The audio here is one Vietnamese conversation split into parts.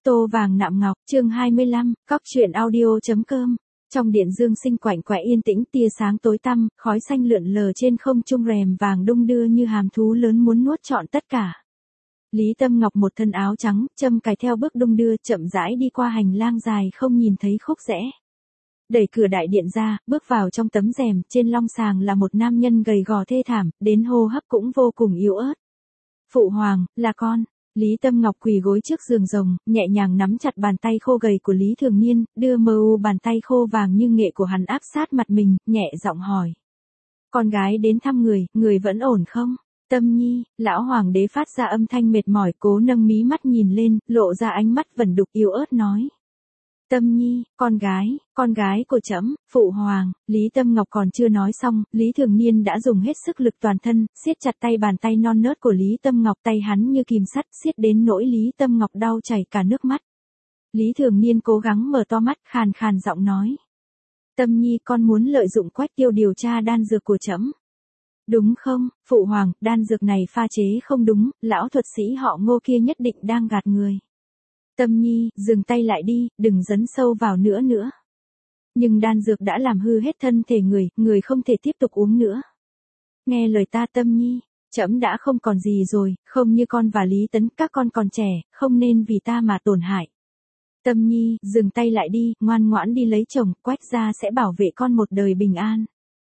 Tô vàng nạm ngọc, chương 25, cóc truyện audio.com. Trong điện dương sinh quạnh quẽ yên tĩnh, tia sáng tối tăm, khói xanh lượn lờ trên không trung, rèm vàng đung đưa như hàm thú lớn muốn nuốt trọn tất cả. Lý Tâm Ngọc một thân áo trắng, châm cài theo bước đung đưa, chậm rãi đi qua hành lang dài không nhìn thấy khúc rẽ. Đẩy cửa đại điện ra, bước vào trong tấm rèm, trên long sàng là một nam nhân gầy gò thê thảm, đến hô hấp cũng vô cùng yếu ớt. Phụ hoàng, là con. Lý Tâm Ngọc quỳ gối trước giường rồng, nhẹ nhàng nắm chặt bàn tay khô gầy của Lý Thường Niên, đưa mờ u bàn tay khô vàng như nghệ của hắn áp sát mặt mình, nhẹ giọng hỏi. Con gái đến thăm người vẫn ổn không? Tâm Nhi, lão hoàng đế phát ra âm thanh mệt mỏi, cố nâng mí mắt nhìn lên, lộ ra ánh mắt vẩn đục yếu ớt nói. Tâm Nhi, con gái của trẫm, phụ hoàng. Lý Tâm Ngọc còn chưa nói xong, Lý Thường Niên đã dùng hết sức lực toàn thân, siết chặt tay bàn tay non nớt của Lý Tâm Ngọc, tay hắn như kìm sắt, siết đến nỗi Lý Tâm Ngọc đau chảy cả nước mắt. Lý Thường Niên cố gắng mở to mắt, khàn khàn giọng nói. Tâm Nhi, con muốn lợi dụng Quách Tiêu điều tra đan dược của trẫm. Đúng không, phụ hoàng, đan dược này pha chế không đúng, lão thuật sĩ họ Ngô kia nhất định đang gạt người. Tâm Nhi, dừng tay lại đi, đừng dấn sâu vào nữa. Nhưng đan dược đã làm hư hết thân thể người không thể tiếp tục uống nữa. Nghe lời ta Tâm Nhi, trẫm đã không còn gì rồi, không như con và Lý Tấn, các con còn trẻ, không nên vì ta mà tổn hại. Tâm Nhi, dừng tay lại đi, ngoan ngoãn đi lấy chồng, Quách gia sẽ bảo vệ con một đời bình an.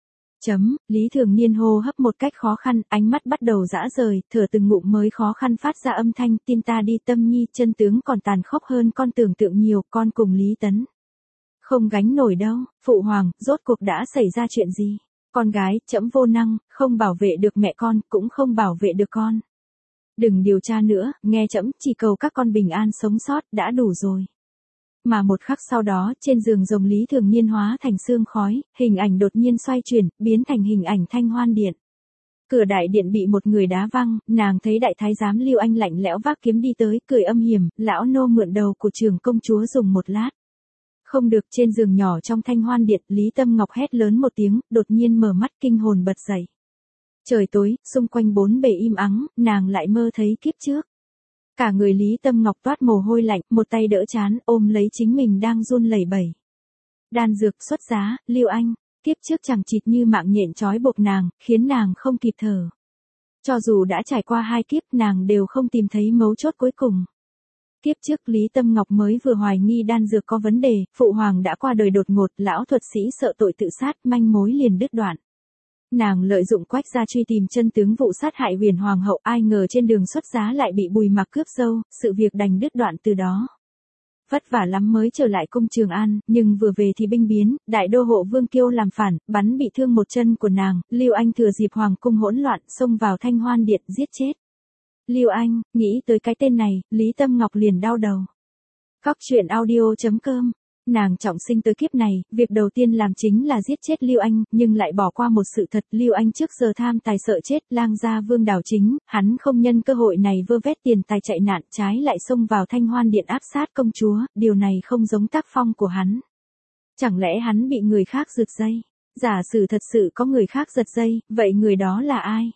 Lý Thường Niên hô hấp một cách khó khăn, ánh mắt bắt đầu rã rời, thở từng ngụm mới khó khăn phát ra âm thanh, tin ta đi Tâm Nhi, chân tướng còn tàn khốc hơn con tưởng tượng nhiều, con cùng Lý Tấn. Không gánh nổi đâu, phụ hoàng, rốt cuộc đã xảy ra chuyện gì? Con gái, trẫm vô năng, không bảo vệ được mẹ con, cũng không bảo vệ được con. Đừng điều tra nữa, nghe trẫm, chỉ cầu các con bình an sống sót, đã đủ rồi. Mà một khắc sau đó, trên giường rồng Lý Thường Niên hóa thành sương khói, hình ảnh đột nhiên xoay chuyển, biến thành hình ảnh Thanh Hoan Điện. Cửa đại điện bị một người đá văng, nàng thấy đại thái giám Lưu Anh lạnh lẽo vác kiếm đi tới, cười âm hiểm, lão nô mượn đầu của trưởng công chúa dùng một lát. Không được, trên giường nhỏ trong Thanh Hoan Điện, Lý Tâm Ngọc hét lớn một tiếng, đột nhiên mở mắt kinh hồn bật dậy. Trời tối, xung quanh bốn bề im ắng, nàng lại mơ thấy kiếp trước. Cả người Lý Tâm Ngọc toát mồ hôi lạnh, một tay đỡ trán, ôm lấy chính mình đang run lẩy bẩy. Đan dược xuất giá, Lưu Anh, kiếp trước chẳng chịt như mạng nhện trói buộc nàng, khiến nàng không kịp thở. Cho dù đã trải qua 2 kiếp, nàng đều không tìm thấy mấu chốt cuối cùng. Kiếp trước Lý Tâm Ngọc mới vừa hoài nghi đan dược có vấn đề, phụ hoàng đã qua đời đột ngột, lão thuật sĩ sợ tội tự sát, manh mối liền đứt đoạn. Nàng lợi dụng Quách gia truy tìm chân tướng vụ sát hại Huyền hoàng hậu, ai ngờ trên đường xuất giá lại bị Bùi Mạc cướp dâu, sự việc đành đứt đoạn từ đó. Vất vả lắm mới trở lại cung Trường An, nhưng vừa về thì binh biến, đại đô hộ Vương Kiêu làm phản, bắn bị thương một chân của nàng, Lưu Anh thừa dịp hoàng cung hỗn loạn, xông vào Thanh Hoan Điện giết chết. Lưu Anh, nghĩ tới cái tên này, Lý Tâm Ngọc liền đau đầu. Cóc truyện audio.com. Nàng trọng sinh tới kiếp này, việc đầu tiên làm chính là giết chết Lưu Anh, nhưng lại bỏ qua một sự thật, Lưu Anh trước giờ tham tài sợ chết, lang gia Vương Đào Chính, hắn không nhân cơ hội này vơ vét tiền tài chạy nạn, trái lại xông vào Thanh Hoan Điện áp sát công chúa, điều này không giống tác phong của hắn. Chẳng lẽ hắn bị người khác giật dây? Giả sử thật sự có người khác giật dây, vậy người đó là ai?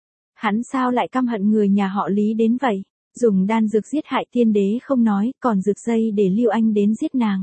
Hắn sao lại căm hận người nhà họ Lý đến vậy? Dùng đan dược giết hại tiên đế không nói, còn giật dây để Lưu Anh đến giết nàng.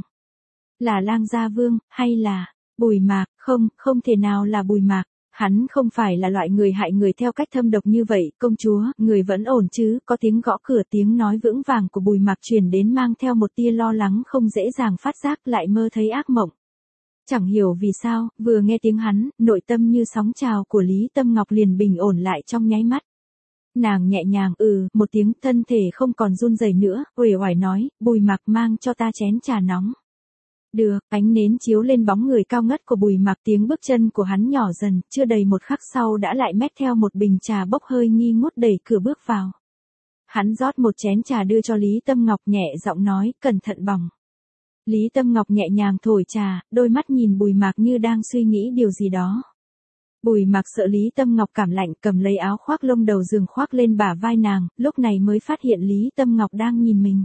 Là lang gia Vương, hay là Bùi Mạc? Không thể nào là Bùi Mạc. Hắn không phải là loại người hại người theo cách thâm độc như vậy. Công chúa, người vẫn ổn chứ? Có tiếng gõ cửa, tiếng nói vững vàng của Bùi Mạc truyền đến mang theo một tia lo lắng không dễ dàng phát giác, lại mơ thấy ác mộng. Chẳng hiểu vì sao, vừa nghe tiếng hắn, nội tâm như sóng trào của Lý Tâm Ngọc liền bình ổn lại trong nháy mắt. Nàng nhẹ nhàng một tiếng, thân thể không còn run rẩy nữa, uể oải nói, Bùi Mạc mang cho ta chén trà nóng. Được, ánh nến chiếu lên bóng người cao ngất của Bùi Mạc, tiếng bước chân của hắn nhỏ dần, chưa đầy một khắc sau đã lại mét theo một bình trà bốc hơi nghi ngút đẩy cửa bước vào. Hắn rót một chén trà đưa cho Lý Tâm Ngọc, nhẹ giọng nói, cẩn thận bỏng. Lý Tâm Ngọc nhẹ nhàng thổi trà, đôi mắt nhìn Bùi Mạc như đang suy nghĩ điều gì đó. Bùi Mạc sợ Lý Tâm Ngọc cảm lạnh, cầm lấy áo khoác lông đầu giường khoác lên bả vai nàng, lúc này mới phát hiện Lý Tâm Ngọc đang nhìn mình.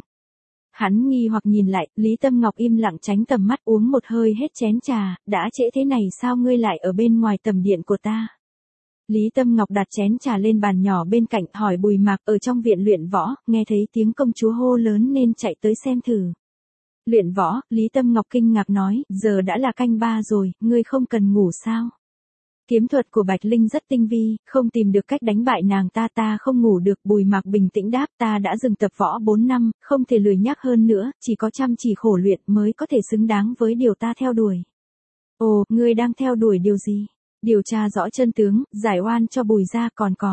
Hắn nghi hoặc nhìn lại, Lý Tâm Ngọc im lặng tránh tầm mắt, uống một hơi hết chén trà, đã trễ thế này sao ngươi lại ở bên ngoài tầm điện của ta? Lý Tâm Ngọc đặt chén trà lên bàn nhỏ bên cạnh, hỏi Bùi Mạc, ở trong viện luyện võ, nghe thấy tiếng công chúa hô lớn nên chạy tới xem thử. Luyện võ, Lý Tâm Ngọc kinh ngạc nói, giờ đã là canh 3 rồi, ngươi không cần ngủ sao? Kiếm thuật của Bạch Linh rất tinh vi, không tìm được cách đánh bại nàng ta không ngủ được. Bùi Mạc bình tĩnh đáp, ta đã dừng tập võ 4 năm, không thể lười nhác hơn nữa, chỉ có chăm chỉ khổ luyện mới có thể xứng đáng với điều ta theo đuổi. Ồ, ngươi đang theo đuổi điều gì? Điều tra rõ chân tướng, giải oan cho Bùi gia.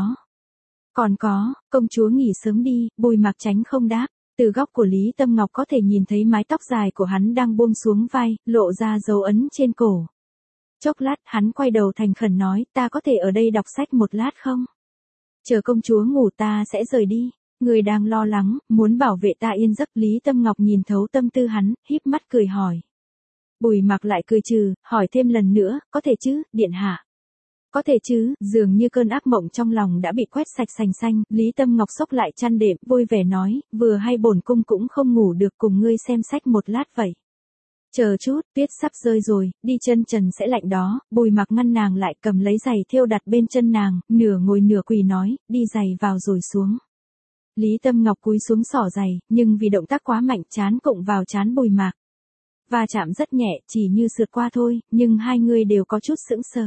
Còn có, công chúa nghỉ sớm đi. Bùi Mạc tránh không đáp. Từ góc của Lý Tâm Ngọc có thể nhìn thấy mái tóc dài của hắn đang buông xuống vai, lộ ra dấu ấn trên cổ. Chốc lát hắn quay đầu thành khẩn nói, ta có thể ở đây đọc sách một lát không? Chờ công chúa ngủ ta sẽ rời đi. Người đang lo lắng, muốn bảo vệ ta yên giấc. Lý Tâm Ngọc nhìn thấu tâm tư hắn, híp mắt cười hỏi. Bùi Mạc lại cười trừ, hỏi thêm lần nữa, có thể chứ, điện hạ? Có thể chứ, dường như cơn ác mộng trong lòng đã bị quét sạch sành xanh. Lý Tâm Ngọc xốc lại chăn đệm, vui vẻ nói, vừa hay bổn cung cũng không ngủ được, cùng ngươi xem sách một lát vậy. Chờ chút, tuyết sắp rơi rồi, đi chân trần sẽ lạnh đó. Bùi Mạc ngăn nàng lại, cầm lấy giày thêu đặt bên chân nàng, nửa ngồi nửa quỳ nói, đi giày vào rồi xuống. Lý Tâm Ngọc cúi xuống xỏ giày, nhưng vì động tác quá mạnh, trán cụng vào trán Bùi Mạc. Va chạm rất nhẹ, chỉ như sượt qua thôi, nhưng hai người đều có chút sững sờ.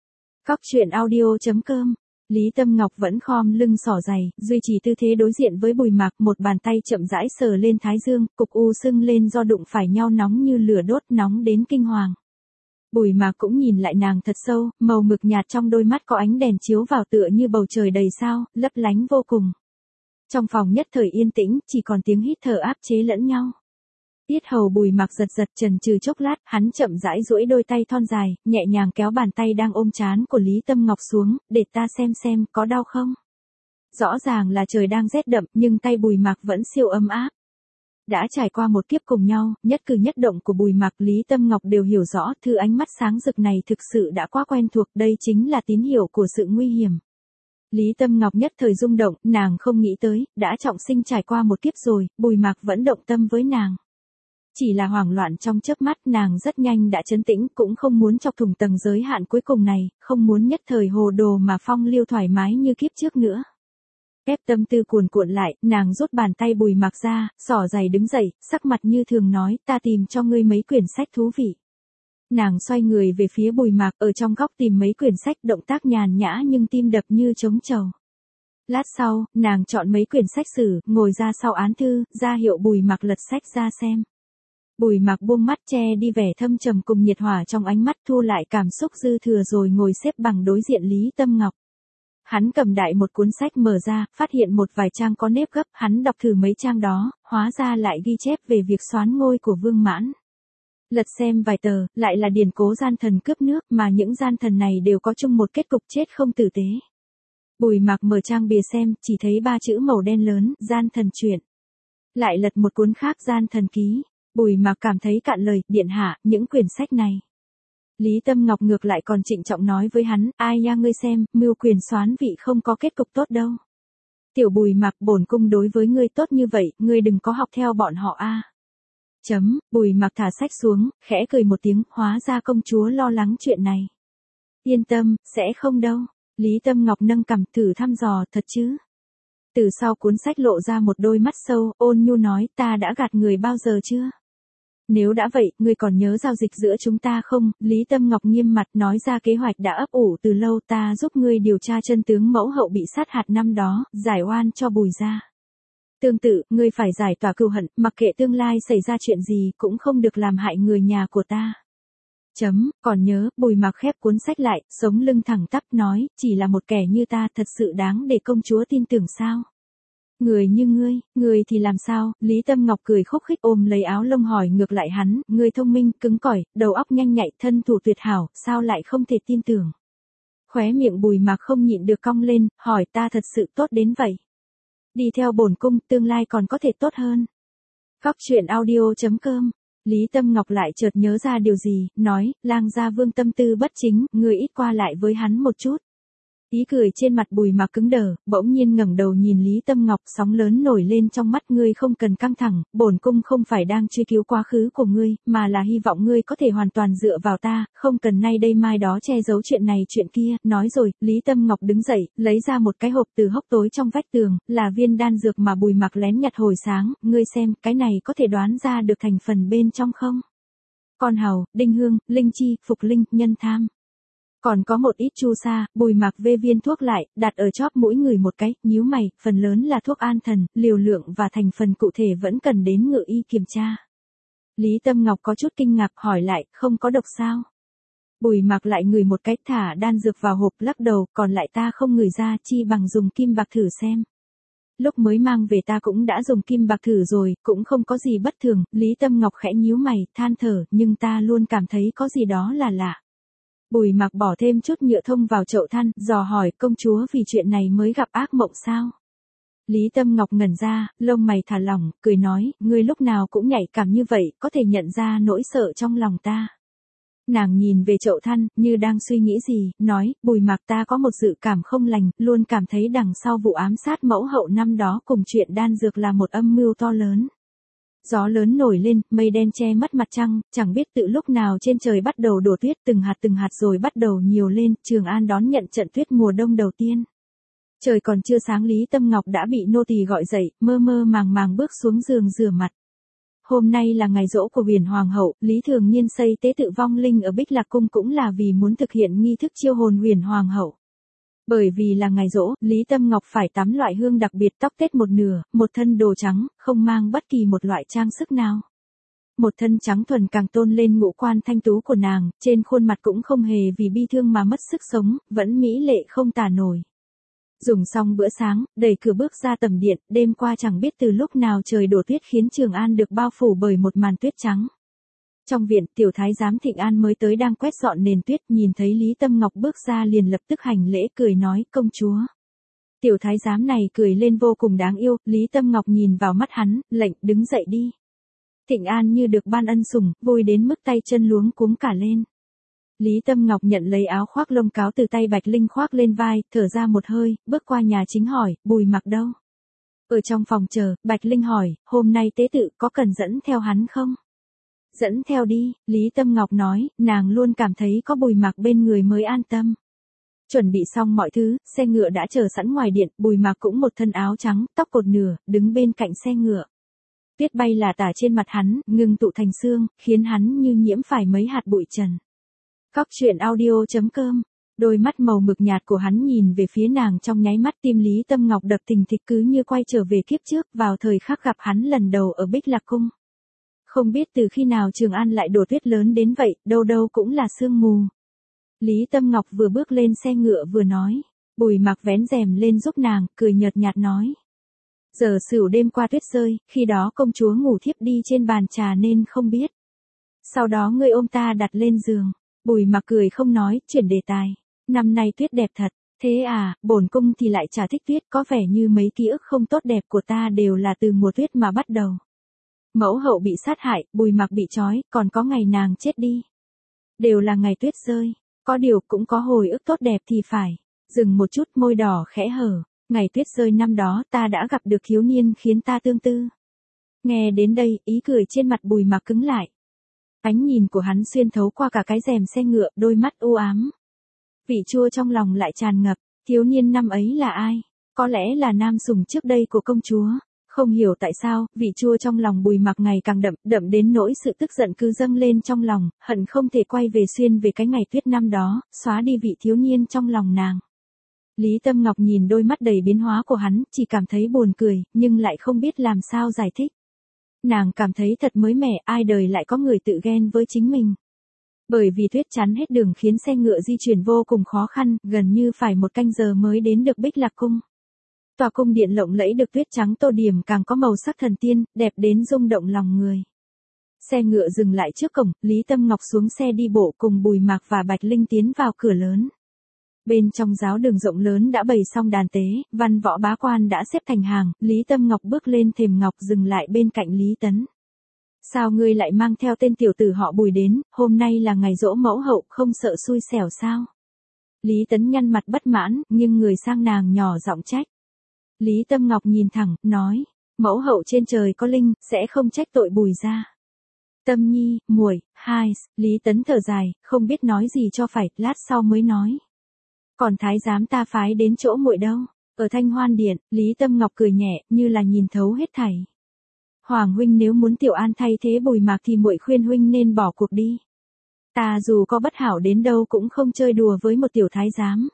Coctruyện.audio.com. Lý Tâm Ngọc vẫn khom lưng xỏ giày, duy trì tư thế đối diện với Bùi Mạc, một bàn tay chậm rãi sờ lên thái dương, cục u sưng lên do đụng phải nhau nóng như lửa đốt, nóng đến kinh hoàng. Bùi Mạc cũng nhìn lại nàng thật sâu, màu mực nhạt trong đôi mắt có ánh đèn chiếu vào tựa như bầu trời đầy sao, lấp lánh vô cùng. Trong phòng nhất thời yên tĩnh, chỉ còn tiếng hít thở áp chế lẫn nhau. Tiết hầu Bùi Mạc giật giật, chần chừ chốc lát, hắn chậm rãi duỗi đôi tay thon dài, nhẹ nhàng kéo bàn tay đang ôm trán của Lý Tâm Ngọc xuống, để ta xem có đau không? Rõ ràng là trời đang rét đậm, nhưng tay Bùi Mạc vẫn siêu ấm áp. Đã trải qua một kiếp cùng nhau, nhất cử nhất động của Bùi Mạc Lý Tâm Ngọc đều hiểu rõ, thứ ánh mắt sáng rực này thực sự đã quá quen thuộc, đây chính là tín hiệu của sự nguy hiểm. Lý Tâm Ngọc nhất thời rung động, nàng không nghĩ tới, đã trọng sinh trải qua một kiếp rồi, Bùi Mạc vẫn động tâm với nàng. Chỉ là hoảng loạn trong chớp mắt, nàng rất nhanh đã trấn tĩnh, cũng không muốn chọc thủng tầng giới hạn cuối cùng này, không muốn nhất thời hồ đồ mà phong lưu thoải mái như kiếp trước nữa. Ép tâm tư cuồn cuộn lại, nàng rút bàn tay Bùi Mạc ra, xỏ giày đứng dậy, sắc mặt như thường nói, ta tìm cho ngươi mấy quyển sách thú vị. Nàng xoay người về phía Bùi Mạc, ở trong góc tìm mấy quyển sách, động tác nhàn nhã nhưng tim đập như trống trầu. Lát sau, nàng chọn mấy quyển sách sử, ngồi ra sau án thư, ra hiệu Bùi Mạc lật sách ra xem. Bùi Mạc buông mắt che đi vẻ thâm trầm cùng nhiệt hỏa trong ánh mắt, thu lại cảm xúc dư thừa rồi ngồi xếp bằng đối diện Lý Tâm Ngọc. Hắn cầm đại một cuốn sách mở ra, phát hiện một vài trang có nếp gấp, hắn đọc thử mấy trang đó, hóa ra lại ghi chép về việc soán ngôi của Vương Mãn. Lật xem vài tờ, lại là điển cố gian thần cướp nước, mà những gian thần này đều có chung một kết cục chết không tử tế. Bùi Mạc mở trang bìa xem, chỉ thấy 3 chữ màu đen lớn, gian thần truyện. Lại lật một cuốn khác, gian thần ký. Bùi Mạc cảm thấy cạn lời, điện hạ, những quyển sách này. Lý Tâm Ngọc ngược lại còn trịnh trọng nói với hắn, ai nha ngươi xem, mưu quyền soán vị không có kết cục tốt đâu. Tiểu Bùi Mạc, bổn cung đối với ngươi tốt như vậy, ngươi đừng có học theo bọn họ a. Bùi Mạc thả sách xuống, khẽ cười một tiếng, hóa ra công chúa lo lắng chuyện này. Yên tâm, sẽ không đâu. Lý Tâm Ngọc nâng cằm, thử thăm dò, thật chứ? Từ sau cuốn sách lộ ra một đôi mắt sâu, ôn nhu nói, ta đã gạt người bao giờ chưa? Nếu đã vậy, ngươi còn nhớ giao dịch giữa chúng ta không? Lý Tâm Ngọc nghiêm mặt nói ra kế hoạch đã ấp ủ từ lâu, ta giúp ngươi điều tra chân tướng mẫu hậu bị sát hại năm đó, giải oan cho Bùi gia. Tương tự, ngươi phải giải tỏa cừu hận, mặc kệ tương lai xảy ra chuyện gì, cũng không được làm hại người nhà của ta. Còn nhớ, Bùi Mạc khép cuốn sách lại, sống lưng thẳng tắp nói, chỉ là một kẻ như ta thật sự đáng để công chúa tin tưởng sao? Người như ngươi thì làm sao? Lý Tâm Ngọc cười khúc khích ôm lấy áo lông hỏi ngược lại hắn, ngươi thông minh, cứng cỏi, đầu óc nhanh nhạy, thân thủ tuyệt hảo, sao lại không thể tin tưởng? Khóe miệng Bùi Mạc không nhịn được cong lên, hỏi ta thật sự tốt đến vậy? Đi theo bổn cung, tương lai còn có thể tốt hơn. Coctruyện.audio.com. Lý Tâm Ngọc lại chợt nhớ ra điều gì, nói, lang gia Vương tâm tư bất chính, ngươi ít qua lại với hắn một chút. Ý cười trên mặt Bùi Mạc cứng đờ, bỗng nhiên ngẩng đầu nhìn Lý Tâm Ngọc, sóng lớn nổi lên trong mắt. Ngươi không cần căng thẳng, bổn cung không phải đang truy cứu quá khứ của ngươi, mà là hy vọng ngươi có thể hoàn toàn dựa vào ta, không cần nay đây mai đó che giấu chuyện này chuyện kia. Nói rồi, Lý Tâm Ngọc đứng dậy, lấy ra một cái hộp từ hốc tối trong vách tường, là viên đan dược mà Bùi Mạc lén nhặt hồi sáng. Ngươi xem, cái này có thể đoán ra được thành phần bên trong không? Con hàu, đinh hương, linh chi, phục linh, nhân tham. Còn có một ít chu sa. Bùi Mạc vê viên thuốc lại, đặt ở chóp mũi người một cái, nhíu mày, phần lớn là thuốc an thần, liều lượng và thành phần cụ thể vẫn cần đến ngự y kiểm tra. Lý Tâm Ngọc có chút kinh ngạc hỏi lại, không có độc sao? Bùi Mạc lại ngửi một cái, thả đan dược vào hộp, lắc đầu, còn lại ta không ngửi ra, chi bằng dùng kim bạc thử xem. Lúc mới mang về ta cũng đã dùng kim bạc thử rồi, cũng không có gì bất thường. Lý Tâm Ngọc khẽ nhíu mày, than thở, nhưng ta luôn cảm thấy có gì đó là lạ. Bùi Mạc bỏ thêm chút nhựa thông vào chậu than, dò hỏi, công chúa vì chuyện này mới gặp ác mộng sao? Lý Tâm Ngọc ngẩn ra, lông mày thả lỏng, cười nói, ngươi lúc nào cũng nhạy cảm như vậy, có thể nhận ra nỗi sợ trong lòng ta. Nàng nhìn về chậu than, như đang suy nghĩ gì, nói, Bùi Mạc, ta có một dự cảm không lành, luôn cảm thấy đằng sau vụ ám sát mẫu hậu năm đó cùng chuyện đan dược là một âm mưu to lớn. Gió lớn nổi lên, mây đen che mất mặt trăng, chẳng biết từ lúc nào trên trời bắt đầu đổ tuyết từng hạt rồi bắt đầu nhiều lên. Trường An đón nhận trận tuyết mùa đông đầu tiên. Trời còn chưa sáng, Lý Tâm Ngọc đã bị nô tỳ gọi dậy, mơ mơ màng màng bước xuống giường rửa mặt. Hôm nay là ngày giỗ của Huyền Hoàng hậu, Lý Thường Nhiên xây tế tự vong linh ở Bích Lạc cung cũng là vì muốn thực hiện nghi thức chiêu hồn Huyền Hoàng hậu. Bởi vì là ngày giỗ, Lý Tâm Ngọc phải tắm loại hương đặc biệt, tóc tết một nửa, một thân đồ trắng, không mang bất kỳ một loại trang sức nào. Một thân trắng thuần càng tôn lên ngũ quan thanh tú của nàng, trên khuôn mặt cũng không hề vì bi thương mà mất sức sống, vẫn mỹ lệ không tả nổi. Dùng xong bữa sáng, đẩy cửa bước ra tầm điện, đêm qua chẳng biết từ lúc nào trời đổ tuyết khiến Trường An được bao phủ bởi một màn tuyết trắng. Trong viện, tiểu thái giám Thịnh An mới tới đang quét dọn nền tuyết, nhìn thấy Lý Tâm Ngọc bước ra liền lập tức hành lễ, cười nói, công chúa. Tiểu thái giám này cười lên vô cùng đáng yêu, Lý Tâm Ngọc nhìn vào mắt hắn, lệnh, đứng dậy đi. Thịnh An như được ban ân sủng, vui đến mức tay chân luống cuống cả lên. Lý Tâm Ngọc nhận lấy áo khoác lông cáo từ tay Bạch Linh khoác lên vai, thở ra một hơi, bước qua nhà chính hỏi, Bùi Mạc đâu? Ở trong phòng chờ, Bạch Linh hỏi, hôm nay tế tự có cần dẫn theo hắn không? Dẫn theo đi, Lý Tâm Ngọc nói, nàng luôn cảm thấy có Bùi Mạc bên người mới an tâm. Chuẩn bị xong mọi thứ, xe ngựa đã chờ sẵn ngoài điện, Bùi Mạc cũng một thân áo trắng, tóc cột nửa, đứng bên cạnh xe ngựa. Tuyết bay là tả trên mặt hắn, ngừng tụ thành sương, khiến hắn như nhiễm phải mấy hạt bụi trần. Cóc truyện audio.com. Đôi mắt màu mực nhạt của hắn nhìn về phía nàng trong nháy mắt, tim Lý Tâm Ngọc đập thình thịch cứ như quay trở về kiếp trước, vào thời khắc gặp hắn lần đầu ở Bích Lạc cung. Không biết từ khi nào Trường An lại đổ tuyết lớn đến vậy, đâu đâu cũng là sương mù. Lý Tâm Ngọc vừa bước lên xe ngựa vừa nói. Bùi Mạc vén rèm lên giúp nàng, cười nhợt nhạt nói. Giờ sửu đêm qua tuyết rơi, khi đó công chúa ngủ thiếp đi trên bàn trà nên không biết. Sau đó ngươi ôm ta đặt lên giường. Bùi Mạc cười không nói, chuyển đề tài. Năm nay tuyết đẹp thật. Thế à, bổn cung thì lại chả thích tuyết, có vẻ như mấy ký ức không tốt đẹp của ta đều là từ mùa tuyết mà bắt đầu. Mẫu hậu bị sát hại, Bùi Mạc bị trói, còn có ngày nàng chết đi. Đều là ngày tuyết rơi, có điều cũng có hồi ức tốt đẹp thì phải. Dừng một chút, môi đỏ khẽ hở. Ngày tuyết rơi năm đó ta đã gặp được thiếu niên khiến ta tương tư. Nghe đến đây, ý cười trên mặt Bùi Mạc cứng lại. Ánh nhìn của hắn xuyên thấu qua cả cái rèm xe ngựa, đôi mắt u ám. Vị chua trong lòng lại tràn ngập, thiếu niên năm ấy là ai? Có lẽ là nam sủng trước đây của công chúa. Không hiểu tại sao, vị chua trong lòng Bùi Mạc ngày càng đậm đến nỗi sự tức giận cứ dâng lên trong lòng, hận không thể quay về xuyên về cái ngày tuyết năm đó, xóa đi vị thiếu niên trong lòng nàng. Lý Tâm Ngọc nhìn đôi mắt đầy biến hóa của hắn, chỉ cảm thấy buồn cười, nhưng lại không biết làm sao giải thích. Nàng cảm thấy thật mới mẻ, ai đời lại có người tự ghen với chính mình. Bởi vì tuyết chắn hết đường khiến xe ngựa di chuyển vô cùng khó khăn, gần như phải 1 canh giờ mới đến được Bích Lạc cung. Tòa cung điện lộng lẫy được tuyết trắng tô điểm càng có màu sắc thần tiên, đẹp đến rung động lòng người. Xe ngựa dừng lại trước cổng, Lý Tâm Ngọc xuống xe đi bộ cùng Bùi Mạc và Bạch Linh tiến vào cửa lớn. Bên trong giáo đường rộng lớn đã bày xong đàn tế, văn võ bá quan đã xếp thành hàng, Lý Tâm Ngọc bước lên thềm ngọc dừng lại bên cạnh Lý Tấn. Sao ngươi lại mang theo tên tiểu tử họ Bùi đến, hôm nay là ngày giỗ mẫu hậu, không sợ xui xẻo sao? Lý Tấn nhăn mặt bất mãn, nhưng người sang nàng nhỏ giọng trách. Lý Tâm Ngọc nhìn thẳng, nói, mẫu hậu trên trời có linh, sẽ không trách tội Bùi gia. Tâm nhi, muội, hai, Lý Tấn thở dài, không biết nói gì cho phải, lát sau mới nói. Còn thái giám ta phái đến chỗ muội đâu? Ở Thanh Hoan Điện, Lý Tâm Ngọc cười nhẹ, như là nhìn thấu hết thảy. Hoàng huynh nếu muốn Tiểu An thay thế Bùi Mạc thì muội khuyên huynh nên bỏ cuộc đi. Ta dù có bất hảo đến đâu cũng không chơi đùa với một tiểu thái giám.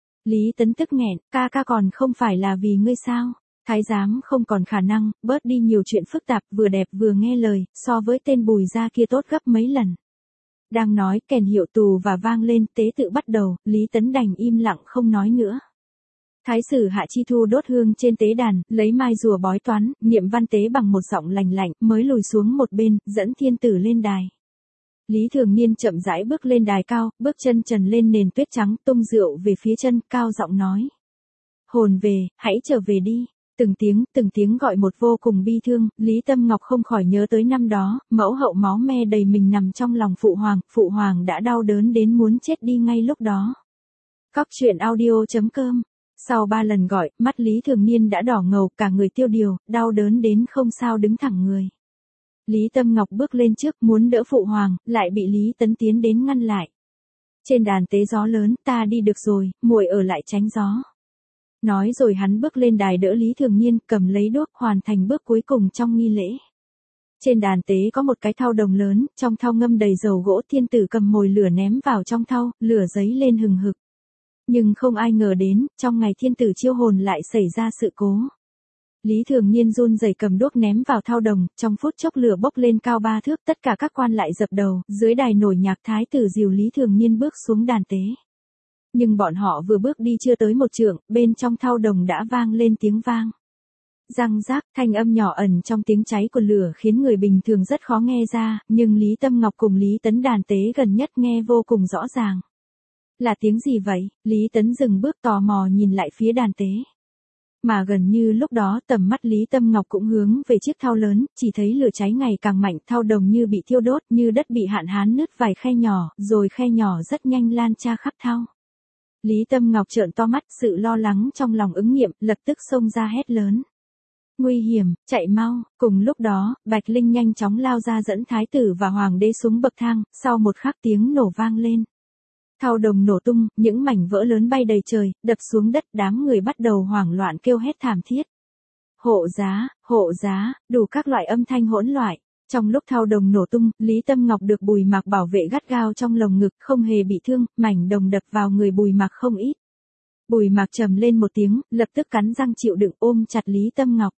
Lý Tấn tức nghẹn, ca còn không phải là vì ngươi sao? Thái giám không còn khả năng, bớt đi nhiều chuyện phức tạp, vừa đẹp vừa nghe lời, so với tên Bùi gia kia tốt gấp mấy lần. Đang nói, kèn hiệu tù và vang lên, tế tự bắt đầu, Lý Tấn đành im lặng không nói nữa. Thái sử Hạ Chi Thu đốt hương trên tế đàn, lấy mai rùa bói toán, niệm văn tế bằng một giọng lành lạnh, mới lùi xuống một bên, dẫn thiên tử lên đài. Lý Thường Niên chậm rãi bước lên đài cao, bước chân trần lên nền tuyết trắng, tung rượu về phía chân, cao giọng nói. Hồn về, hãy trở về đi. Từng tiếng gọi một vô cùng bi thương, Lý Tâm Ngọc không khỏi nhớ tới năm đó, mẫu hậu máu me đầy mình nằm trong lòng phụ hoàng đã đau đớn đến muốn chết đi ngay lúc đó. Cóc truyện audio.com. Sau 3 lần gọi, mắt Lý Thường Niên đã đỏ ngầu, cả người tiêu điều, đau đớn đến không sao đứng thẳng người. Lý Tâm Ngọc bước lên trước muốn đỡ phụ hoàng, lại bị Lý Tấn tiến đến ngăn lại. Trên đàn tế gió lớn, ta đi được rồi, muội ở lại tránh gió. Nói rồi hắn bước lên đài đỡ Lý Thường Niên, cầm lấy đuốc, hoàn thành bước cuối cùng trong nghi lễ. Trên đàn tế có một cái thau đồng lớn, trong thau ngâm đầy dầu gỗ, thiên tử cầm mồi lửa ném vào trong thau, lửa giấy lên hừng hực. Nhưng không ai ngờ đến, trong ngày thiên tử chiêu hồn lại xảy ra sự cố. Lý Thường Niên run rẩy cầm đuốc ném vào thau đồng, trong phút chốc lửa bốc lên cao 3 thước, tất cả các quan lại dập đầu, dưới đài nổi nhạc thái tử dìu Lý Thường Niên bước xuống đàn tế. Nhưng bọn họ vừa bước đi chưa tới một trượng, bên trong thau đồng đã vang lên tiếng vang. Răng rác, thanh âm nhỏ ẩn trong tiếng cháy của lửa khiến người bình thường rất khó nghe ra, nhưng Lý Tâm Ngọc cùng Lý Tấn đàn tế gần nhất nghe vô cùng rõ ràng. Là tiếng gì vậy? Lý Tấn dừng bước tò mò nhìn lại phía đàn tế. Mà gần như lúc đó tầm mắt Lý Tâm Ngọc cũng hướng về chiếc thau lớn, chỉ thấy lửa cháy ngày càng mạnh, thau đồng như bị thiêu đốt, như đất bị hạn hán nứt vài khe nhỏ, rồi khe nhỏ rất nhanh lan tra khắp thau. Lý Tâm Ngọc trợn to mắt, sự lo lắng trong lòng ứng nghiệm, lập tức xông ra hét lớn. Nguy hiểm, chạy mau, cùng lúc đó, Bạch Linh nhanh chóng lao ra dẫn thái tử và hoàng đế xuống bậc thang, sau một khắc tiếng nổ vang lên. Thau đồng nổ tung, những mảnh vỡ lớn bay đầy trời, đập xuống đất, đám người bắt đầu hoảng loạn kêu hét thảm thiết. Hộ giá, đủ các loại âm thanh hỗn loạn. Trong lúc thau đồng nổ tung, Lý Tâm Ngọc được Bùi Mạc bảo vệ gắt gao trong lồng ngực, không hề bị thương, mảnh đồng đập vào người Bùi Mạc không ít. Bùi Mạc trầm lên một tiếng, lập tức cắn răng chịu đựng ôm chặt Lý Tâm Ngọc.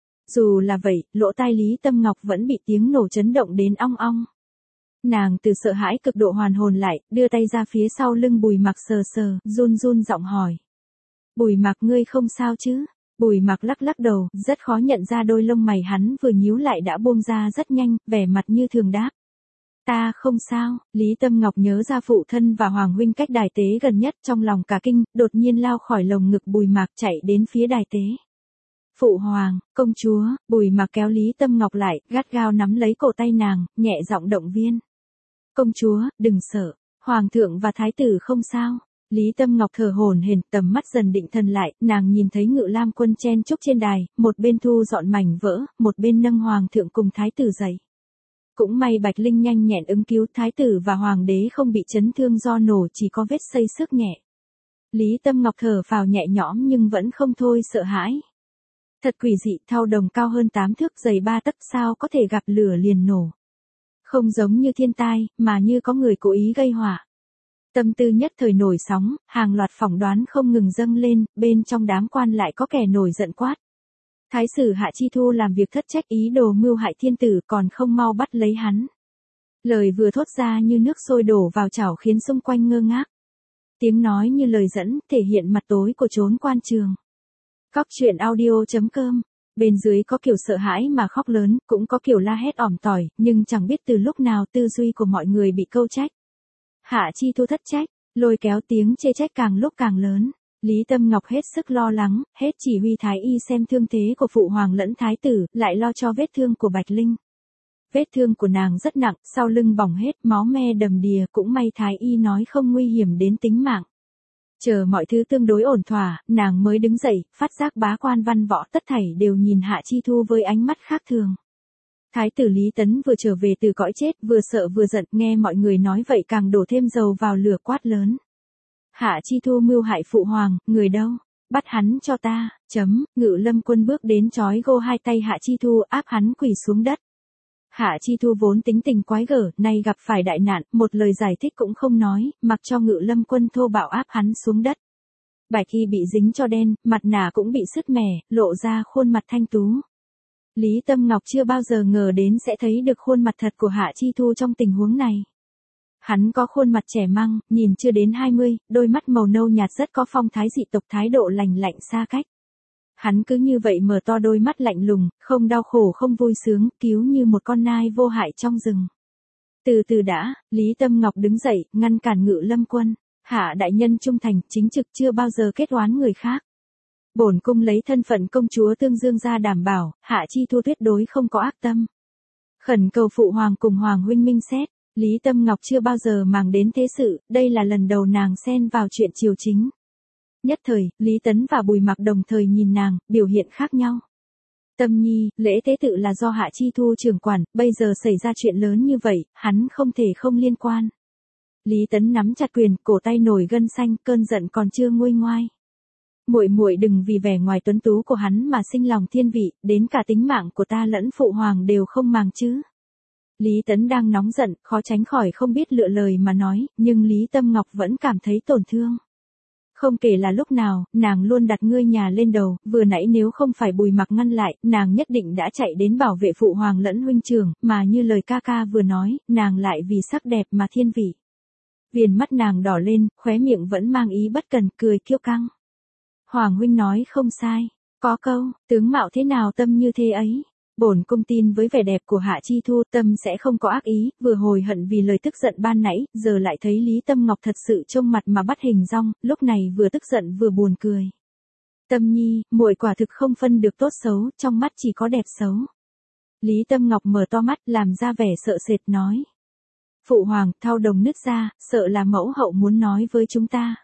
Dù là vậy, lỗ tai Lý Tâm Ngọc vẫn bị tiếng nổ chấn động đến ong ong. Nàng từ sợ hãi cực độ hoàn hồn lại, đưa tay ra phía sau lưng Bùi Mạc sờ sờ, run giọng hỏi. Bùi Mạc ngươi không sao chứ? Bùi Mạc lắc đầu, rất khó nhận ra đôi lông mày hắn vừa nhíu lại đã buông ra rất nhanh, vẻ mặt như thường đáp. Ta không sao, Lý Tâm Ngọc nhớ ra phụ thân và Hoàng huynh cách đài tế gần nhất, trong lòng cả kinh, đột nhiên lao khỏi lồng ngực Bùi Mạc chạy đến phía đài tế. Phụ hoàng, công chúa, Bùi Mạc kéo Lý Tâm Ngọc lại, gắt gao nắm lấy cổ tay nàng, nhẹ giọng động viên. Công chúa, đừng sợ, hoàng thượng và thái tử không sao. Lý Tâm Ngọc thở hổn hển, tầm mắt dần định thần lại, nàng nhìn thấy Ngự Lam Quân chen chúc trên đài, một bên thu dọn mảnh vỡ, một bên nâng hoàng thượng cùng thái tử dậy. Cũng may Bạch Linh nhanh nhẹn ứng cứu, thái tử và hoàng đế không bị chấn thương do nổ, chỉ có vết xây xước nhẹ. Lý Tâm Ngọc thở phào nhẹ nhõm nhưng vẫn không thôi sợ hãi. Thật quỷ dị, thau đồng cao hơn 8 thước, dày 3 tấc, sao có thể gặp lửa liền nổ. Không giống như thiên tai, mà như có người cố ý gây họa. Tâm tư nhất thời nổi sóng, hàng loạt phỏng đoán không ngừng dâng lên, bên trong đám quan lại có kẻ nổi giận quát. Thái sử Hạ Chi Thu làm việc thất trách, ý đồ mưu hại thiên tử, còn không mau bắt lấy hắn. Lời vừa thốt ra như nước sôi đổ vào chảo khiến xung quanh ngơ ngác. Tiếng nói như lời dẫn, thể hiện mặt tối của chốn quan trường. Cóc truyện audio.com. Bên dưới có kiểu sợ hãi mà khóc lớn, cũng có kiểu la hét ỏm tỏi, nhưng chẳng biết từ lúc nào tư duy của mọi người bị câu trách. Hạ Chi Thu thất trách, lôi kéo tiếng chê trách càng lúc càng lớn. Lý Tâm Ngọc hết sức lo lắng, hết chỉ huy thái y xem thương thế của phụ hoàng lẫn thái tử, lại lo cho vết thương của Bạch Linh. Vết thương của nàng rất nặng, sau lưng bỏng hết, máu me đầm đìa, cũng may thái y nói không nguy hiểm đến tính mạng. Chờ mọi thứ tương đối ổn thỏa, nàng mới đứng dậy, phát giác bá quan văn võ tất thảy đều nhìn Hạ Chi Thu với ánh mắt khác thường. Thái tử Lý Tấn vừa trở về từ cõi chết, vừa sợ vừa giận, nghe mọi người nói vậy càng đổ thêm dầu vào lửa, quát lớn. Hạ Chi Thu mưu hại phụ hoàng, người đâu? Bắt hắn cho ta, Ngự Lâm Quân bước đến trói gô hai tay Hạ Chi Thu, áp hắn quỳ xuống đất. Hạ Chi Thu vốn tính tình quái gở, nay gặp phải đại nạn, một lời giải thích cũng không nói, mặc cho Ngự Lâm Quân thô bạo áp hắn xuống đất. Bạch y bị dính cho đen, mặt nạ cũng bị sứt mẻ, lộ ra khuôn mặt thanh tú. Lý Tâm Ngọc chưa bao giờ ngờ đến sẽ thấy được khuôn mặt thật của Hạ Chi Thu trong tình huống này. Hắn có khuôn mặt trẻ măng, nhìn chưa đến 20, đôi mắt màu nâu nhạt rất có phong thái dị tộc, thái độ lành lạnh xa cách. Hắn cứ như vậy mở to đôi mắt lạnh lùng, không đau khổ không vui sướng, cứu như một con nai vô hại trong rừng. Từ từ đã, Lý Tâm Ngọc đứng dậy, ngăn cản Ngự Lâm Quân. Hạ đại nhân trung thành, chính trực, chưa bao giờ kết oán người khác. Bổn cung lấy thân phận công chúa Tương Dương ra đảm bảo, Hạ Chi Thu tuyệt đối không có ác tâm. Khẩn cầu phụ hoàng cùng hoàng huynh minh xét. Lý Tâm Ngọc chưa bao giờ màng đến thế sự, đây là lần đầu nàng xen vào chuyện triều chính. Nhất thời, Lý Tấn và Bùi Mặc đồng thời nhìn nàng, biểu hiện khác nhau. Tâm nhi, lễ tế tự là do Hạ Chi Thu trưởng quản, bây giờ xảy ra chuyện lớn như vậy, hắn không thể không liên quan. Lý Tấn nắm chặt quyền, cổ tay nổi gân xanh, cơn giận còn chưa nguôi ngoai. Muội muội đừng vì vẻ ngoài tuấn tú của hắn mà sinh lòng thiên vị, đến cả tính mạng của ta lẫn phụ hoàng đều không màng chứ. Lý Tấn đang nóng giận, khó tránh khỏi không biết lựa lời mà nói, nhưng Lý Tâm Ngọc vẫn cảm thấy tổn thương. Không kể là lúc nào, nàng luôn đặt ngươi nhà lên đầu, vừa nãy nếu không phải Bùi Mặc ngăn lại, nàng nhất định đã chạy đến bảo vệ phụ hoàng lẫn huynh trưởng, mà như lời ca ca vừa nói, nàng lại vì sắc đẹp mà thiên vị. Viền mắt nàng đỏ lên, khóe miệng vẫn mang ý bất cần, cười kiêu căng. Hoàng huynh nói không sai, có câu, tướng mạo thế nào tâm như thế ấy. Bổn cung tin với vẻ đẹp của Hạ Chi Thu, tâm sẽ không có ác ý, vừa hồi hận vì lời tức giận ban nãy, giờ lại thấy Lý Tâm Ngọc thật sự trông mặt mà bắt hình dong, lúc này vừa tức giận vừa buồn cười. Tâm nhi, muội quả thực không phân được tốt xấu, trong mắt chỉ có đẹp xấu. Lý Tâm Ngọc mở to mắt, làm ra vẻ sợ sệt nói. Phụ hoàng, thao đồng nứt ra, sợ là mẫu hậu muốn nói với chúng ta.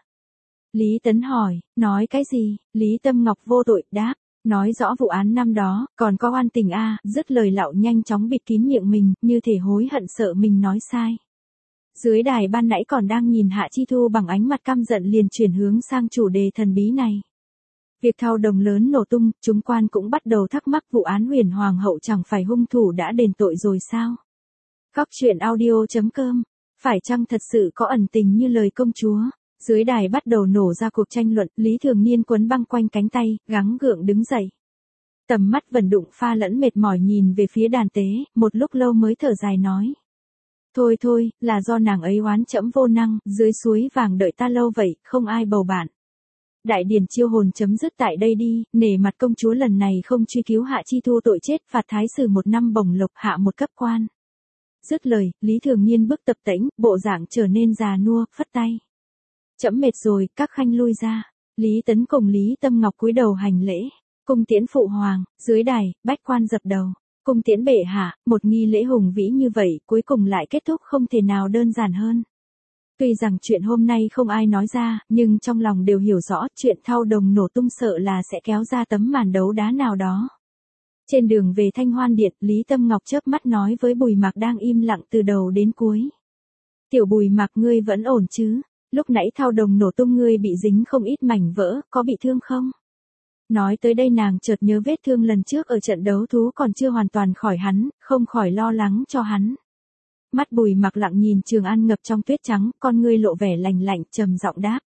Lý Tấn hỏi, nói cái gì? Lý Tâm Ngọc vô tội, đáp. Nói rõ vụ án năm đó, còn có oan tình a, dứt lời lạo nhanh chóng bịt kín miệng mình, như thể hối hận sợ mình nói sai. Dưới đài ban nãy còn đang nhìn Hạ Chi Thu bằng ánh mặt căm giận liền chuyển hướng sang chủ đề thần bí này. Việc thao đồng lớn nổ tung, chúng quan cũng bắt đầu thắc mắc vụ án Huyền Hoàng hậu chẳng phải hung thủ đã đền tội rồi sao? Góc truyện audio.com, phải chăng thật sự có ẩn tình như lời công chúa? Dưới đài bắt đầu nổ ra cuộc tranh luận, Lý Thường Niên quấn băng quanh cánh tay, gắng gượng đứng dậy. Tầm mắt vần đụng pha lẫn mệt mỏi nhìn về phía đàn tế, một lúc lâu mới thở dài nói. Thôi thôi, là do nàng ấy oán trẫm vô năng, dưới suối vàng đợi ta lâu vậy, không ai bầu bạn. Đại điển chiêu hồn chấm dứt tại đây đi, nể mặt công chúa lần này không truy cứu Hạ Chi Thu tội chết, phạt thái sử 1 năm bổng lộc, hạ một cấp quan. Dứt lời, Lý Thường Niên bước tập tễnh, bộ dạng trở nên già nua, phất tay. Trẫm mệt rồi, các khanh lui ra. Lý Tấn cùng Lý Tâm Ngọc cúi đầu hành lễ. Cung tiễn phụ hoàng, dưới đài, bách quan dập đầu. Cung tiễn bệ hạ, một nghi lễ hùng vĩ như vậy, cuối cùng lại kết thúc không thể nào đơn giản hơn. Tuy rằng chuyện hôm nay không ai nói ra, nhưng trong lòng đều hiểu rõ, chuyện thao đồng nổ tung sợ là sẽ kéo ra tấm màn đấu đá nào đó. Trên đường về Thanh Hoan Điện, Lý Tâm Ngọc chớp mắt nói với Bùi Mặc đang im lặng từ đầu đến cuối. Tiểu Bùi Mặc, ngươi vẫn ổn chứ? Lúc nãy thao đồng nổ tung ngươi bị dính không ít mảnh vỡ, có bị thương không? Nói tới đây nàng chợt nhớ vết thương lần trước ở trận đấu thú còn chưa hoàn toàn khỏi hắn, không khỏi lo lắng cho hắn. Mắt Bùi Mặc lặng nhìn Trường An ngập trong tuyết trắng, con ngươi lộ vẻ lạnh lạnh, trầm giọng đáp.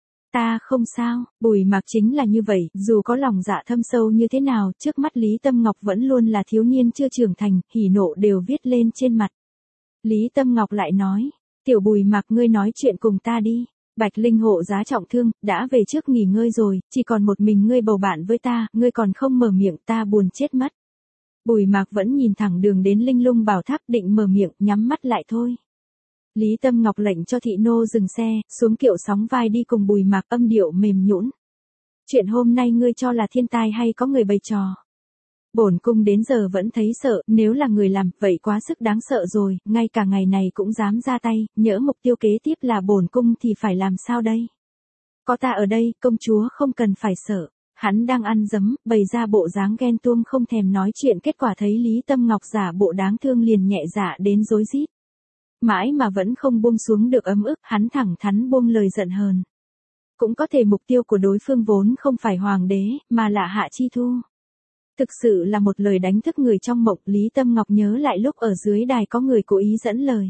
Ta không sao, Bùi Mặc chính là như vậy, dù có lòng dạ thâm sâu như thế nào, trước mắt Lý Tâm Ngọc vẫn luôn là thiếu niên chưa trưởng thành, hỉ nộ đều viết lên trên mặt. Lý Tâm Ngọc lại nói. Tiểu Bùi Mặc, ngươi nói chuyện cùng ta đi. Bạch Linh hộ giá trọng thương, đã về trước nghỉ ngơi rồi, chỉ còn một mình ngươi bầu bạn với ta, ngươi còn không mở miệng, ta buồn chết mất. Bùi Mặc vẫn nhìn thẳng đường đến Linh Lung Bảo Tháp, định mở miệng, nhắm mắt lại thôi. Lý Tâm Ngọc lệnh cho thị nô dừng xe, xuống kiệu sóng vai đi cùng Bùi Mặc, âm điệu mềm nhũn. Chuyện hôm nay ngươi cho là thiên tai hay có người bày trò? Bổn cung đến giờ vẫn thấy sợ, nếu là người làm, vậy quá sức đáng sợ rồi, ngay cả ngày này cũng dám ra tay, nhỡ mục tiêu kế tiếp là bổn cung thì phải làm sao đây? Có ta ở đây, công chúa không cần phải sợ. Hắn đang ăn dấm, bày ra bộ dáng ghen tuông không thèm nói chuyện, kết quả thấy Lý Tâm Ngọc giả bộ đáng thương liền nhẹ dạ đến rối rít. Mãi mà vẫn không buông xuống được ấm ức, hắn thẳng thắn buông lời giận hờn. Cũng có thể mục tiêu của đối phương vốn không phải hoàng đế, mà là Hạ Chi Thu. Thực sự là một lời đánh thức người trong mộng. Lý Tâm Ngọc nhớ lại lúc ở dưới đài có người cố ý dẫn lời.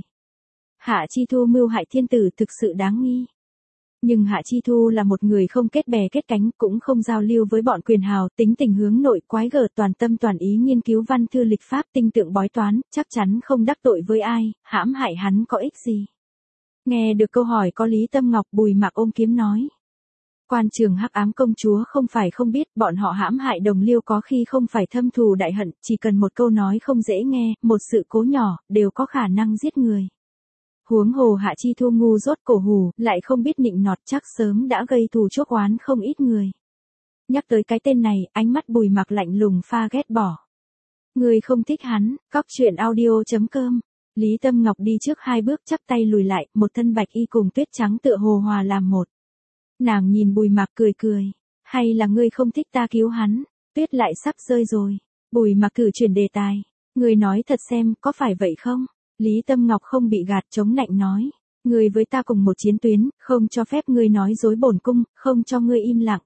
Hạ Chi Thu mưu hại thiên tử thực sự đáng nghi. Nhưng Hạ Chi Thu là một người không kết bè kết cánh, cũng không giao lưu với bọn quyền hào, tính tình hướng nội quái gở, toàn tâm toàn ý nghiên cứu văn thư lịch pháp, tinh tượng bói toán, chắc chắn không đắc tội với ai, hãm hại hắn có ích gì. Nghe được câu hỏi có Lý Tâm Ngọc, Bùi Mạc ôm kiếm nói. Quan trường hắc ám công chúa không phải không biết, bọn họ hãm hại đồng liêu có khi không phải thâm thù đại hận, chỉ cần một câu nói không dễ nghe, một sự cố nhỏ, đều có khả năng giết người. Huống hồ Hạ Chi Thu ngu dốt cổ hủ, lại không biết nịnh nọt, chắc sớm đã gây thù chuốc oán không ít người. Nhắc tới cái tên này, ánh mắt Bùi Mạc lạnh lùng pha ghét bỏ. Người không thích hắn, cóc truyện audio.com. Lý Tâm Ngọc đi trước 2 bước chắp tay lùi lại, một thân bạch y cùng tuyết trắng tựa hồ hòa làm một. Nàng nhìn Bùi Mạc cười cười. Hay là ngươi không thích ta cứu hắn, tuyết lại sắp rơi rồi. Bùi Mạc thử chuyển đề tài. Ngươi nói thật xem, có phải vậy không? Lý Tâm Ngọc không bị gạt, chống nạnh nói. Ngươi với ta cùng một chiến tuyến, không cho phép ngươi nói dối bổn cung, không cho ngươi im lặng.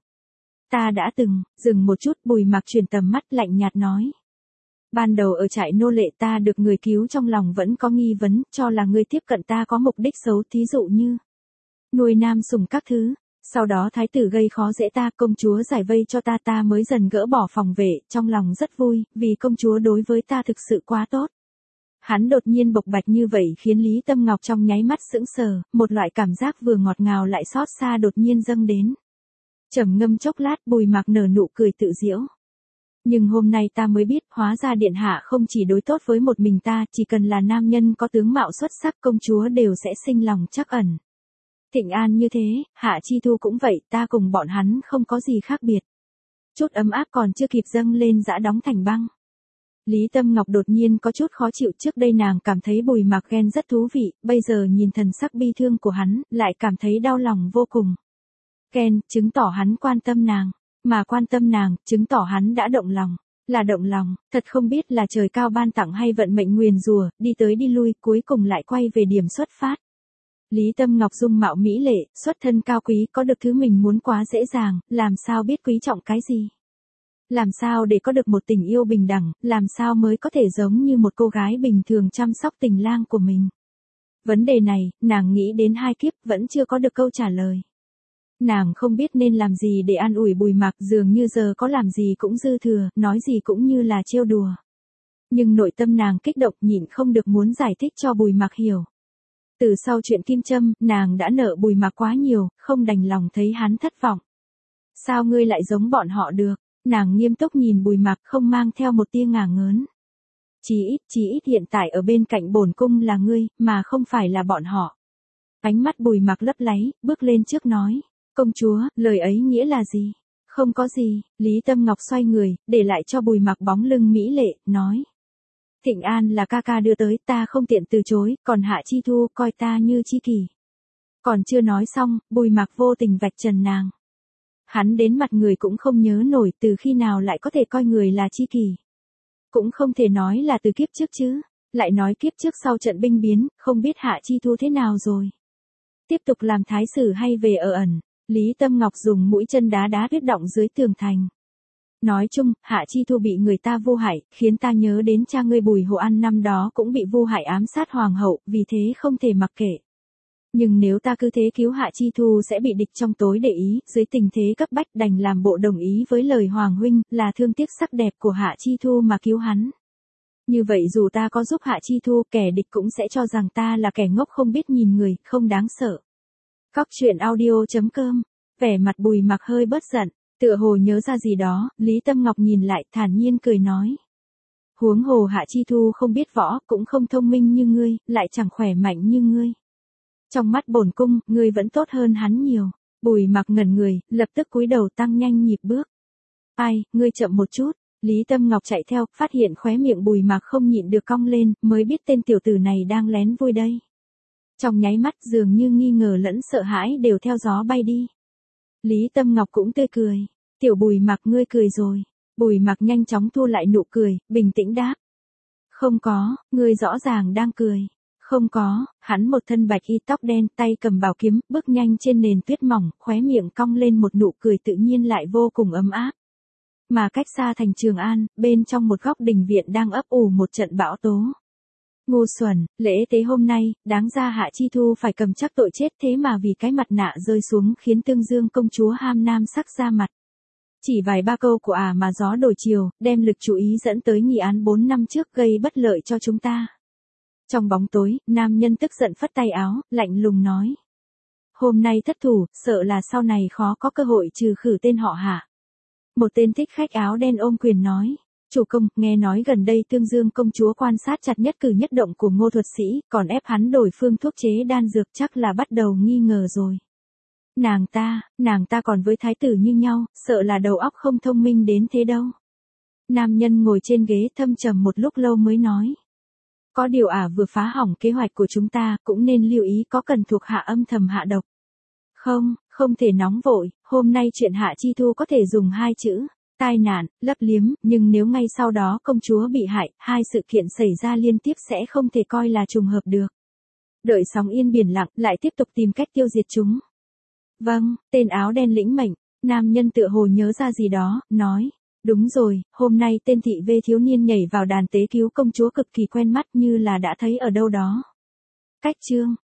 Ta đã từng, dừng một chút, Bùi Mạc chuyển tầm mắt lạnh nhạt nói. Ban đầu ở trại nô lệ ta được người cứu, trong lòng vẫn có nghi vấn, cho là ngươi tiếp cận ta có mục đích xấu, thí dụ như nuôi nam sủng các thứ. Sau đó thái tử gây khó dễ ta, công chúa giải vây cho ta mới dần gỡ bỏ phòng vệ, trong lòng rất vui, vì công chúa đối với ta thực sự quá tốt. Hắn đột nhiên bộc bạch như vậy khiến Lý Tâm Ngọc trong nháy mắt sững sờ, một loại cảm giác vừa ngọt ngào lại xót xa đột nhiên dâng đến. Trầm ngâm chốc lát, Bùi Mạc nở nụ cười tự giễu. Nhưng hôm nay ta mới biết, hóa ra điện hạ không chỉ đối tốt với một mình ta, chỉ cần là nam nhân có tướng mạo xuất sắc, công chúa đều sẽ sinh lòng trắc ẩn. Thịnh An như thế, Hạ Chi Thu cũng vậy, ta cùng bọn hắn không có gì khác biệt. Chút ấm áp còn chưa kịp dâng lên đã đóng thành băng. Lý Tâm Ngọc đột nhiên có chút khó chịu, trước đây nàng cảm thấy Bùi Mạc ghen rất thú vị, bây giờ nhìn thần sắc bi thương của hắn, lại cảm thấy đau lòng vô cùng. Ghen, chứng tỏ hắn quan tâm nàng, mà quan tâm nàng, chứng tỏ hắn đã động lòng. Là động lòng, thật không biết là trời cao ban tặng hay vận mệnh nguyền rủa, đi tới đi lui, cuối cùng lại quay về điểm xuất phát. Lý Tâm Ngọc dung mạo mỹ lệ, xuất thân cao quý, có được thứ mình muốn quá dễ dàng, làm sao biết quý trọng cái gì? Làm sao để có được một tình yêu bình đẳng, làm sao mới có thể giống như một cô gái bình thường chăm sóc tình lang của mình? Vấn đề này, nàng nghĩ đến 2 kiếp vẫn chưa có được câu trả lời. Nàng không biết nên làm gì để an ủi Bùi Mạc, dường như giờ có làm gì cũng dư thừa, nói gì cũng như là trêu đùa. Nhưng nội tâm nàng kích động, nhịn không được muốn giải thích cho Bùi Mạc hiểu. Từ sau chuyện Kim Châm, nàng đã nợ Bùi Mạc quá nhiều, không đành lòng thấy hắn thất vọng. Sao ngươi lại giống bọn họ được? Nàng nghiêm túc nhìn Bùi Mạc, không mang theo một tia ngả ngớn. Chí ít hiện tại ở bên cạnh bổn cung là ngươi, mà không phải là bọn họ. Ánh mắt Bùi Mạc lấp láy, bước lên trước nói. Công chúa, lời ấy nghĩa là gì? Không có gì, Lý Tâm Ngọc xoay người, để lại cho Bùi Mạc bóng lưng mỹ lệ, nói. Thịnh An là ca ca đưa tới, ta không tiện từ chối, còn Hạ Chi Thu coi ta như chi kỷ. Còn chưa nói xong, Bùi Mạc vô tình vạch trần nàng. Hắn đến mặt người cũng không nhớ nổi, từ khi nào lại có thể coi người là chi kỷ. Cũng không thể nói là từ kiếp trước chứ, lại nói kiếp trước sau trận binh biến, không biết Hạ Chi Thu thế nào rồi. Tiếp tục làm thái sử hay về ở ẩn, Lý Tâm Ngọc dùng mũi chân đá tuyết động dưới tường thành. Nói chung, Hạ Chi Thu bị người ta vu hại, khiến ta nhớ đến cha ngươi Bùi Hộ An năm đó cũng bị vu hại ám sát hoàng hậu, vì thế không thể mặc kệ. Nhưng nếu ta cứ thế cứu Hạ Chi Thu sẽ bị địch trong tối để ý, dưới tình thế cấp bách đành làm bộ đồng ý với lời Hoàng huynh, là thương tiếc sắc đẹp của Hạ Chi Thu mà cứu hắn. Như vậy dù ta có giúp Hạ Chi Thu, kẻ địch cũng sẽ cho rằng ta là kẻ ngốc không biết nhìn người, không đáng sợ. Cóc truyện audio.com, vẻ mặt Bùi Mạc hơi bớt giận. Tựa hồ nhớ ra gì đó, Lý Tâm Ngọc nhìn lại, thản nhiên cười nói. Huống hồ Hạ Chi Thu không biết võ, cũng không thông minh như ngươi, lại chẳng khỏe mạnh như ngươi. Trong mắt bổn cung, ngươi vẫn tốt hơn hắn nhiều. Bùi Mạc ngẩn người, lập tức cúi đầu tăng nhanh nhịp bước. Ai, ngươi chậm một chút. Lý Tâm Ngọc chạy theo, phát hiện khóe miệng Bùi Mạc không nhịn được cong lên, mới biết tên tiểu tử này đang lén vui đây. Trong nháy mắt dường như nghi ngờ lẫn sợ hãi đều theo gió bay đi. Lý Tâm Ngọc cũng tươi cười. Tiểu Bùi Mặc ngươi cười rồi. Bùi Mặc nhanh chóng thu lại nụ cười, bình tĩnh đáp. Không có, ngươi rõ ràng đang cười. Không có, hắn một thân bạch y tóc đen, tay cầm bảo kiếm, bước nhanh trên nền tuyết mỏng, khóe miệng cong lên một nụ cười tự nhiên lại vô cùng ấm áp. Mà cách xa thành Trường An, bên trong một góc đình viện đang ấp ủ một trận bão tố. Ngu xuẩn, lễ tế hôm nay, đáng ra Hạ Chi Thu phải cầm chắc tội chết, thế mà vì cái mặt nạ rơi xuống khiến Tương Dương công chúa ham nam sắc ra mặt. Chỉ vài ba câu của mà gió đổi chiều, đem lực chú ý dẫn tới nghi án 4 năm trước gây bất lợi cho chúng ta. Trong bóng tối, nam nhân tức giận phất tay áo, lạnh lùng nói. Hôm nay thất thủ, sợ là sau này khó có cơ hội trừ khử tên họ Hạ. Một tên thích khách áo đen ôm quyền nói. Chủ công, nghe nói gần đây Tương Dương công chúa quan sát chặt nhất cử nhất động của Ngô thuật sĩ, còn ép hắn đổi phương thuốc chế đan dược, chắc là bắt đầu nghi ngờ rồi. Nàng ta còn với thái tử như nhau, sợ là đầu óc không thông minh đến thế đâu. Nam nhân ngồi trên ghế thâm trầm một lúc lâu mới nói. Có điều vừa phá hỏng kế hoạch của chúng ta, cũng nên lưu ý có cần thuộc hạ âm thầm hạ độc. Không thể nóng vội, hôm nay chuyện Hạ Chi Thu có thể dùng 2 chữ, tai nạn, lấp liếm, nhưng nếu ngay sau đó công chúa bị hại, 2 sự kiện xảy ra liên tiếp sẽ không thể coi là trùng hợp được. Đợi sóng yên biển lặng, lại tiếp tục tìm cách tiêu diệt chúng. Vâng, tên áo đen lĩnh mệnh, nam nhân tựa hồ nhớ ra gì đó, nói. Đúng rồi, hôm nay tên thị vệ thiếu niên nhảy vào đàn tế cứu công chúa cực kỳ quen mắt như là đã thấy ở đâu đó. Cách chương